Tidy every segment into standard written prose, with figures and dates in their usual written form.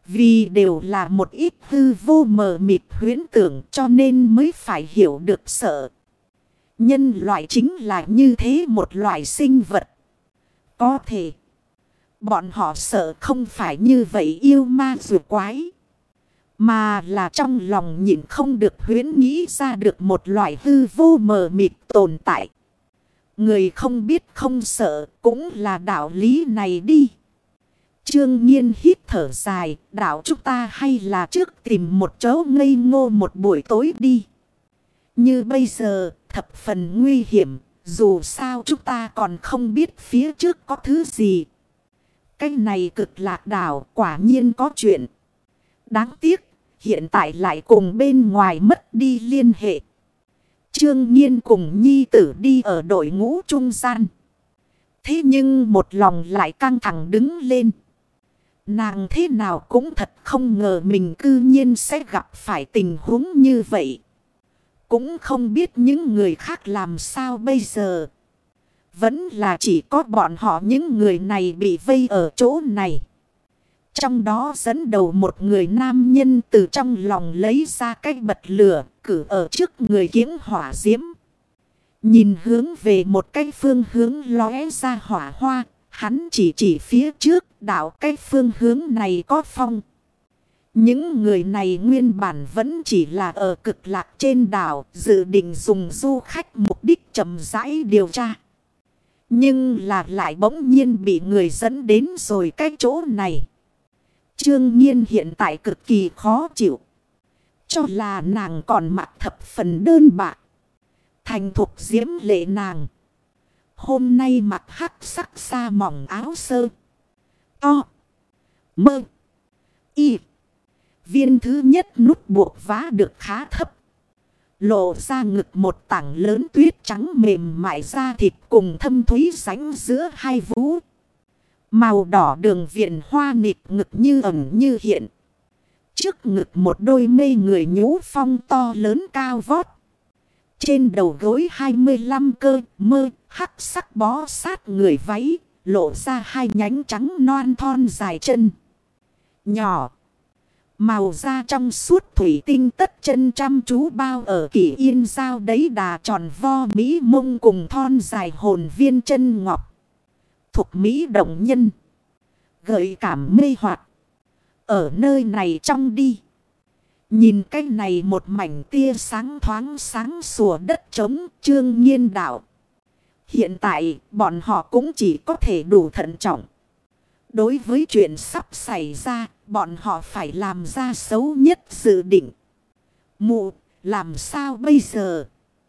Vì đều là một ít hư vô mờ mịt huyễn tưởng cho nên mới phải hiểu được sợ. Nhân loại chính là như thế một loại sinh vật. Có thể bọn họ sợ không phải như vậy yêu ma rùa quái. Mà là trong lòng nhịn không được huyễn nghĩ ra được một loại hư vô mờ mịt tồn tại. Người không biết không sợ cũng là đạo lý này đi. Trương Nhiên hít thở dài, đạo chúng ta hay là trước tìm một chỗ ngây ngô một buổi tối đi. Như bây giờ, thập phần nguy hiểm, dù sao chúng ta còn không biết phía trước có thứ gì. Cái này cực lạc đảo quả nhiên có chuyện. Đáng tiếc, hiện tại lại cùng bên ngoài mất đi liên hệ. Trương Nhiên cùng nhi tử đi ở đội ngũ trung gian. Thế nhưng một lòng lại căng thẳng đứng lên. Nàng thế nào cũng thật không ngờ mình cư nhiên sẽ gặp phải tình huống như vậy. Cũng không biết những người khác làm sao bây giờ. Vẫn là chỉ có bọn họ những người này bị vây ở chỗ này. Trong đó dẫn đầu một người nam nhân từ trong lòng lấy ra cái bật lửa cử ở trước người kiếng hỏa diễm. Nhìn hướng về một cái phương hướng lóe ra hỏa hoa. Hắn chỉ phía trước đạo cái phương hướng này có phong. Những người này nguyên bản vẫn chỉ là ở cực lạc trên đảo dự định dùng du khách mục đích chậm rãi điều tra. Nhưng là lại bỗng nhiên bị người dẫn đến rồi cái chỗ này. Trương Nhiên hiện tại cực kỳ khó chịu. Cho là nàng còn mặc thập phần đơn bạc. Thành thục diễm lệ nàng. Hôm nay mặc hắc sắc sa mỏng áo sơ. To. Mơ. Y. Viên thứ nhất nút buộc vá được khá thấp. Lộ ra ngực một tảng lớn tuyết trắng mềm mại da thịt cùng thâm thúy sánh giữa hai vú. Màu đỏ đường viền hoa nịt ngực như ẩn như hiện. Trước ngực một đôi mê người nhũ phong to lớn cao vót. Trên đầu gối 25 cơ mơ hắc sắc bó sát người váy. Lộ ra hai nhánh trắng non thon dài chân. Nhỏ. Màu da trong suốt thủy tinh tất chân chăm chú bao ở kỷ yên dao đấy đà tròn vo mỹ mông cùng thon dài hồn viên chân ngọc. Thục mỹ động nhân. Gợi cảm mê hoặc. Ở nơi này trong đi. Nhìn cái này một mảnh tia sáng thoáng sáng sủa đất trống Trương Nhiên đạo. Hiện tại bọn họ cũng chỉ có thể đủ thận trọng. Đối với chuyện sắp xảy ra, bọn họ phải làm ra xấu nhất dự định. Mụ, làm sao bây giờ?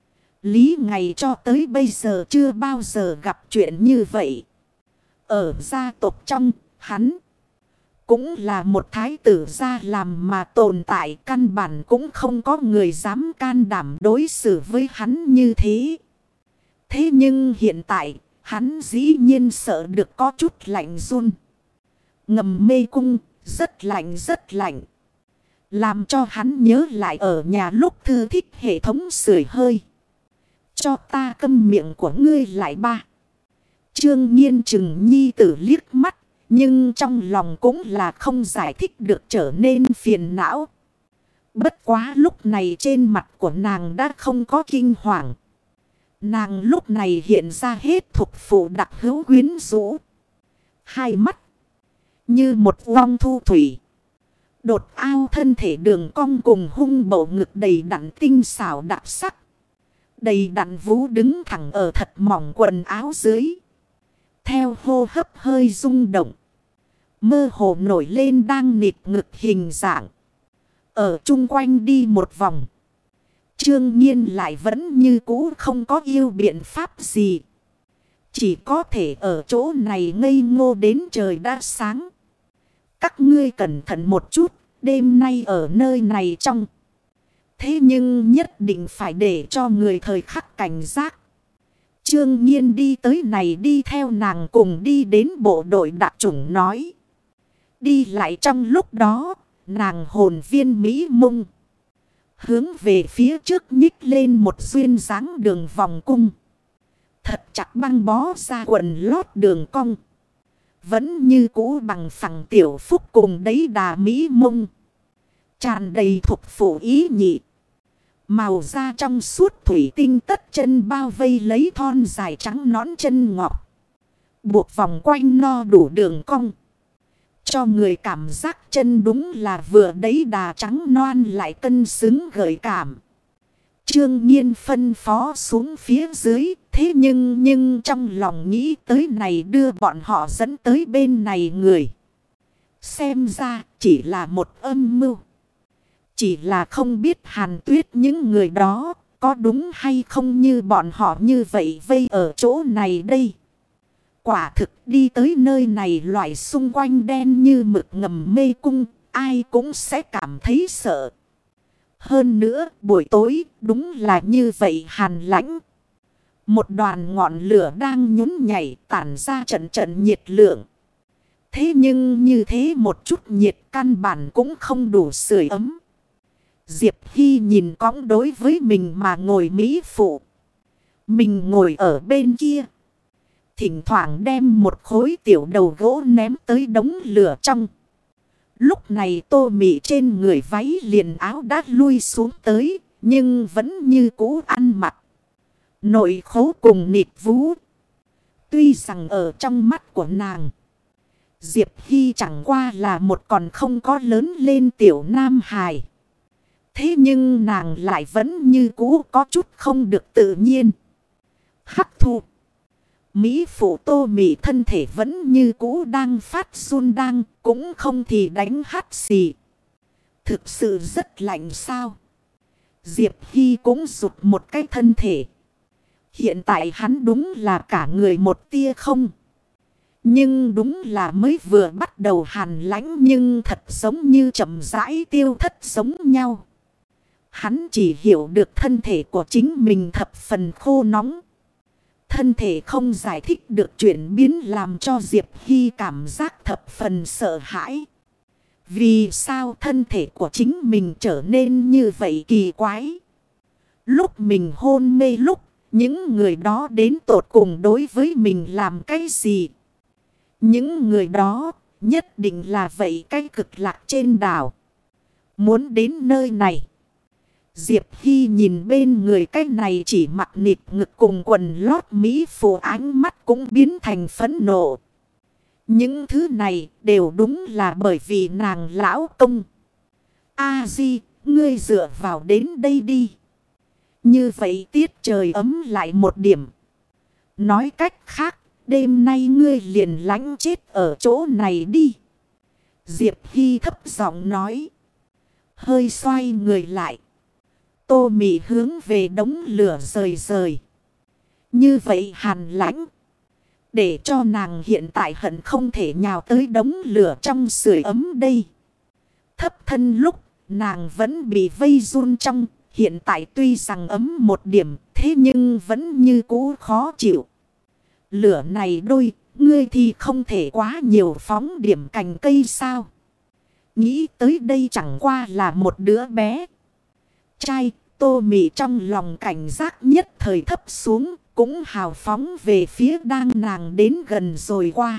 Lý ngày cho tới bây giờ chưa bao giờ gặp chuyện như vậy. Ở gia tộc trong, hắn cũng là một thái tử gia làm mà tồn tại căn bản cũng không có người dám can đảm đối xử với hắn như thế. Thế nhưng hiện tại, hắn dĩ nhiên sợ được có chút lạnh run. Ngầm mê cung, rất lạnh rất lạnh. Làm cho hắn nhớ lại ở nhà lúc thư thích hệ thống sưởi hơi. Cho ta câm miệng của ngươi lại ba. Trương Nhiên chừng nhi tử liếc mắt. Nhưng trong lòng cũng là không giải thích được trở nên phiền não. Bất quá lúc này trên mặt của nàng đã không có kinh hoàng. Nàng lúc này hiện ra hết thục phụ đặc hữu quyến rũ. Hai mắt như một vong thu thủy. Đột ao thân thể đường cong cùng hung bầu ngực đầy đặn tinh xảo đặc sắc. Đầy đặn vú đứng thẳng ở thật mỏng quần áo dưới. Theo hô hấp hơi rung động. Mơ hồ nổi lên đang nịt ngực hình dạng. Ở chung quanh đi một vòng. Trương Nhiên lại vẫn như cũ không có yêu biện pháp gì. Chỉ có thể ở chỗ này ngây ngô đến trời đã sáng. Các ngươi cẩn thận một chút. Đêm nay ở nơi này trong. Thế nhưng nhất định phải để cho người thời khắc cảnh giác. Trương Nhiên đi tới này đi theo nàng cùng đi đến bộ đội đặc chủng nói. Đi lại trong lúc đó, nàng hồn viên mỹ mông. Hướng về phía trước nhích lên một duyên dáng đường vòng cung. Thật chặt băng bó ra quần lót đường cong. Vẫn như cũ bằng phẳng tiểu phúc cùng đấy đà mỹ mông. Tràn đầy thuộc phụ ý nhị. Màu da trong suốt thủy tinh tất chân bao vây lấy thon dài trắng nõn chân ngọc. Buộc vòng quanh no đủ đường cong. Cho người cảm giác chân đúng là vừa đấy đà trắng non lại cân xứng gợi cảm. Trương Nhiên phân phó xuống phía dưới. Thế nhưng trong lòng nghĩ tới này đưa bọn họ dẫn tới bên này người. Xem ra chỉ là một âm mưu. Chỉ là không biết Hàn Tuyết những người đó có đúng hay không như bọn họ như vậy vây ở chỗ này đây. Quả thực đi tới nơi này loại xung quanh đen như mực ngầm mê cung, ai cũng sẽ cảm thấy sợ. Hơn nữa buổi tối đúng là như vậy hàn lãnh. Một đoàn ngọn lửa đang nhún nhảy tản ra trận nhiệt lượng. Thế nhưng như thế một chút nhiệt căn bản cũng không đủ sưởi ấm. Diệp Hy nhìn cõng đối với mình mà ngồi mỹ phụ. Mình ngồi ở bên kia. Thỉnh thoảng đem một khối tiểu đầu gỗ ném tới đống lửa trong. Lúc này Tô Mị trên người váy liền áo đã lui xuống tới. Nhưng vẫn như cũ ăn mặc. Nội khố cùng nịt vú. Tuy rằng ở trong mắt của nàng, Diệp Hy chẳng qua là một còn không có lớn lên tiểu nam hài. Thế nhưng nàng lại vẫn như cũ có chút không được tự nhiên. Hắc thu. Mỹ phụ Tô Mị thân thể vẫn như cũ đang phát run đang, cũng không thì đánh hắt xì. Thực sự rất lạnh sao. Diệp Hy cũng rụt một cái thân thể. Hiện tại hắn đúng là cả người một tia không. Nhưng đúng là mới vừa bắt đầu hàn lãnh nhưng thật giống như chậm rãi tiêu thất giống nhau. Hắn chỉ hiểu được thân thể của chính mình thập phần khô nóng. Thân thể không giải thích được chuyển biến làm cho Diệp Hy cảm giác thập phần sợ hãi. Vì sao thân thể của chính mình trở nên như vậy kỳ quái? Lúc mình hôn mê lúc, những người đó đến tột cùng đối với mình làm cái gì? Những người đó nhất định là vậy cái cực lạc trên đảo. Muốn đến nơi này. Diệp Hy nhìn bên người cái này chỉ mặc nịt ngực cùng quần lót mỹ phụ ánh mắt cũng biến thành phẫn nộ. Những thứ này đều đúng là bởi vì nàng lão công. A-di, ngươi dựa vào đến đây đi. Như vậy tiết trời ấm lại một điểm. Nói cách khác, đêm nay ngươi liền lánh chết ở chỗ này đi. Diệp Hy thấp giọng nói. Hơi xoay người lại. Tô Mị hướng về đống lửa rời. Như vậy hàn lãnh. Để cho nàng hiện tại hận không thể nhào tới đống lửa trong sưởi ấm đây. Thấp thân lúc nàng vẫn bị vây run trong. Hiện tại tuy rằng ấm một điểm. Thế nhưng vẫn như cũ khó chịu. Lửa này đôi. Ngươi thì không thể quá nhiều phóng điểm cành cây sao. Nghĩ tới đây chẳng qua là một đứa bé trai. Tô Mị trong lòng cảnh giác nhất thời thấp xuống. Cũng hào phóng về phía đang nàng đến gần rồi qua.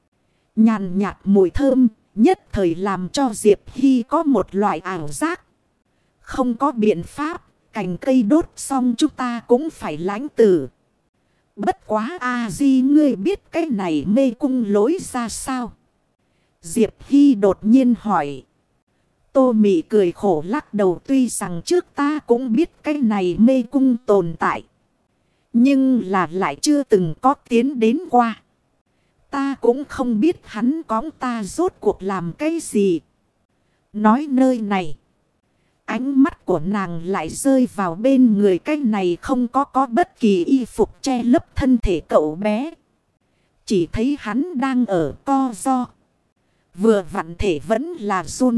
Nhàn nhạt mùi thơm nhất thời làm cho Diệp Hy có một loại ảo giác. Không có biện pháp. Cành cây đốt xong chúng ta cũng phải lãnh tử. Bất quá A-di ngươi biết cái này mê cung lối ra sao? Diệp Hy đột nhiên hỏi. Tô Mị cười khổ lắc đầu, tuy rằng trước ta cũng biết cái này mê cung tồn tại. Nhưng là lại chưa từng có tiến đến qua. Ta cũng không biết hắn cõng ta rốt cuộc làm cái gì. Nói nơi này. Ánh mắt của nàng lại rơi vào bên người cái này không có bất kỳ y phục che lấp thân thể cậu bé. Chỉ thấy hắn đang ở co ro. Vừa vặn thể vẫn là run.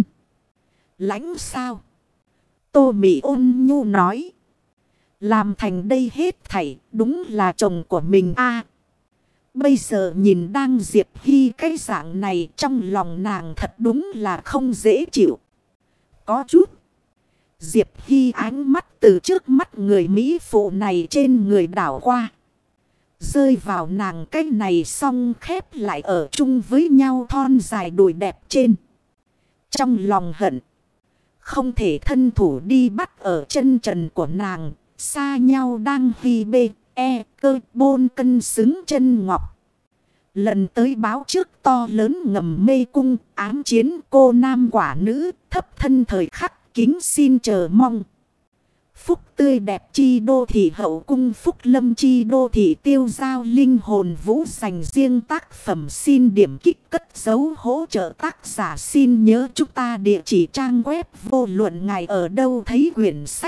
Lãnh sao? Tô Mị ôn nhu nói. Làm thành đây hết thảy đúng là chồng của mình a. Bây giờ nhìn đang Diệp Hy cái dạng này trong lòng nàng thật đúng là không dễ chịu. Có chút. Diệp Hy ánh mắt từ trước mắt người Mỹ phụ này trên người đảo qua. Rơi vào nàng cái này xong khép lại ở chung với nhau thon dài đùi đẹp trên. Trong lòng hận. Không thể thân thủ đi bắt ở chân trần của nàng. Xa nhau đang vì bê, cơ bôn cân xứng chân ngọc. Lần tới báo trước to lớn ngầm mê cung, ám chiến cô nam quả nữ, thấp thân thời khắc kính xin chờ mong. Phúc tươi đẹp chi đô thị hậu cung, phúc lâm chi đô thị tiêu giao linh hồn vũ, dành riêng tác phẩm xin điểm kích cất dấu hỗ trợ tác giả, xin nhớ chúng ta địa chỉ trang web vô luận ngài ở đâu thấy quyển sách.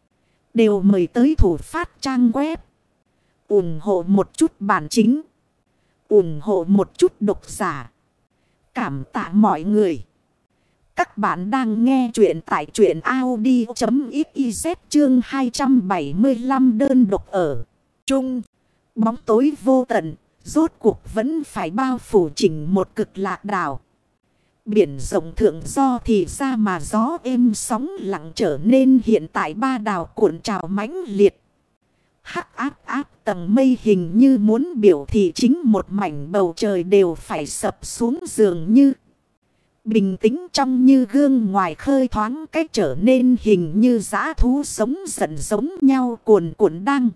Đều mời tới thủ phát trang web. Ủng hộ một chút bản chính. Ủng hộ một chút độc giả. Cảm tạ mọi người. Các bạn đang nghe chuyện tại truyện audio.xyz chương 275 đơn độc ở chung. Bóng tối vô tận, rốt cuộc vẫn phải bao phủ chỉnh một cực lạc đảo. Biển rộng thượng do thì ra mà gió êm sóng lặng, trở nên hiện tại ba đảo cuộn trào mãnh liệt. Hắc áp áp tầng mây hình như muốn biểu thị chính một mảnh bầu trời đều phải sập xuống, dường như bình tĩnh trong như gương, ngoài khơi thoáng cách trở nên hình như dã thú sống giận giống nhau, cuồn cuộn đang.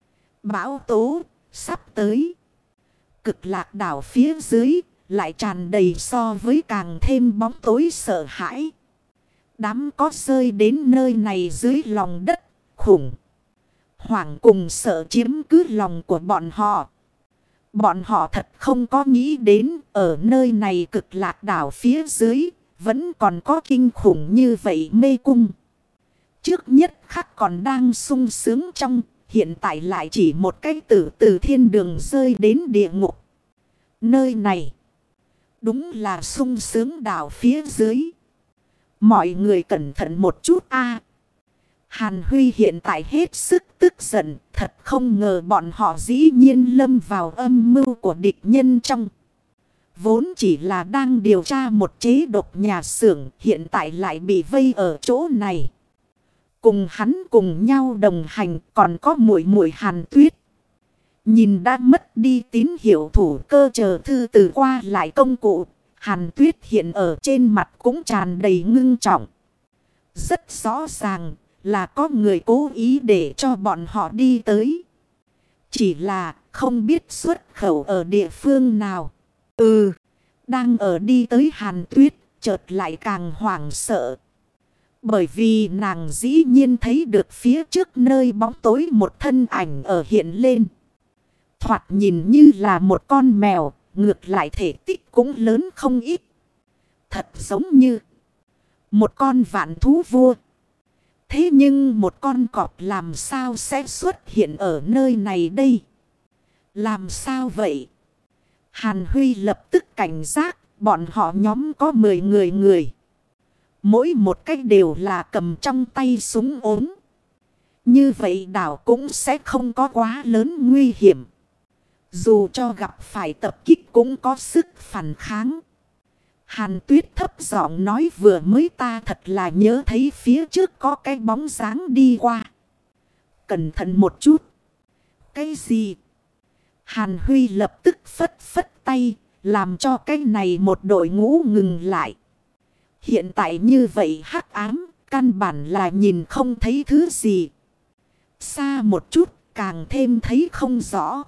Bão tố sắp tới. Cực lạc đảo phía dưới lại tràn đầy so với càng thêm bóng tối sợ hãi. Đám có rơi đến nơi này dưới lòng đất, khủng hoảng cùng sợ chiếm cứ lòng của bọn họ. Bọn họ thật không có nghĩ đến ở nơi này cực lạc đảo phía dưới vẫn còn có kinh khủng như vậy mê cung. Trước nhất khắc còn đang sung sướng trong, hiện tại lại chỉ một cái từ thiên đường rơi đến địa ngục. Nơi này đúng là sung sướng đảo phía dưới. Mọi người cẩn thận một chút a. Hàn Huy hiện tại hết sức tức giận, thật không ngờ bọn họ dĩ nhiên lâm vào âm mưu của địch nhân trong. Vốn chỉ là đang điều tra một chế độc nhà xưởng, hiện tại lại bị vây ở chỗ này. Cùng hắn cùng nhau đồng hành còn có muội muội Hàn Tuyết. Nhìn đã mất đi tín hiệu thủ cơ chờ thư từ qua lại công cụ, Hàn Tuyết hiện ở trên mặt cũng tràn đầy ngưng trọng. Rất rõ ràng là có người cố ý để cho bọn họ đi tới. Chỉ là không biết xuất khẩu ở địa phương nào. Đang ở đi tới Hàn Tuyết, chợt lại càng hoảng sợ. Bởi vì nàng dĩ nhiên thấy được phía trước nơi bóng tối một thân ảnh ở hiện lên. Thoạt nhìn như là một con mèo, ngược lại thể tích cũng lớn không ít. Thật giống như một con vạn thú vua. Thế nhưng một con cọp làm sao sẽ xuất hiện ở nơi này đây? Làm sao vậy? Hàn Huy lập tức cảnh giác, bọn họ nhóm có 10 người. Mỗi một cách đều là cầm trong tay súng ốm. Như vậy đảo cũng sẽ không có quá lớn nguy hiểm. Dù cho gặp phải tập kích cũng có sức phản kháng. Hàn Tuyết thấp giọng nói, vừa mới ta thật là nhớ thấy phía trước có cái bóng dáng đi qua. Cẩn thận một chút. Cái gì? Hàn Huy lập tức phất phất tay, làm cho cái này một đội ngũ ngừng lại. Hiện tại như vậy hắc ám, căn bản là nhìn không thấy thứ gì. Xa một chút, càng thêm thấy không rõ.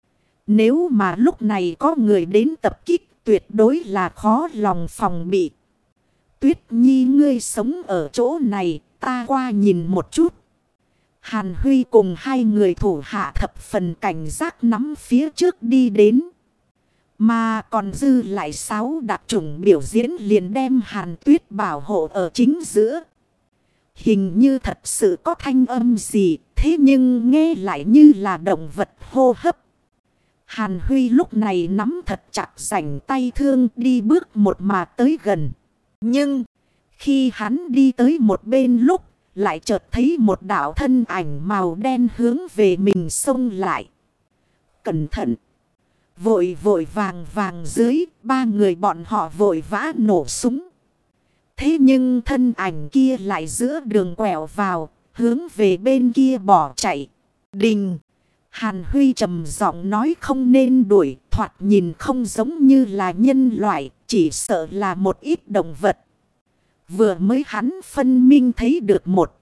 Nếu mà lúc này có người đến tập kích, tuyệt đối là khó lòng phòng bị. Tuyết Nhi ngươi sống ở chỗ này, ta qua nhìn một chút. Hàn Huy cùng hai người thủ hạ thập phần cảnh giác nắm phía trước đi đến. Mà còn dư lại 6 đặc chủng biểu diễn liền đem Hàn Tuyết bảo hộ ở chính giữa. Hình như thật sự có thanh âm gì, thế nhưng nghe lại như là động vật hô hấp. Hàn Huy lúc này nắm thật chặt rảnh tay thương, đi bước một mà tới gần. Nhưng khi hắn đi tới một bên lúc, lại chợt thấy một đạo thân ảnh màu đen hướng về mình xông lại. Cẩn thận! Vội vàng dưới, 3 người bọn họ vội vã nổ súng. Thế nhưng thân ảnh kia lại giữa đường quẹo vào, hướng về bên kia bỏ chạy. Đình! Hàn Huy trầm giọng nói không nên đuổi, thoạt nhìn không giống như là nhân loại, chỉ sợ là một ít động vật. Vừa mới hắn phân minh thấy được một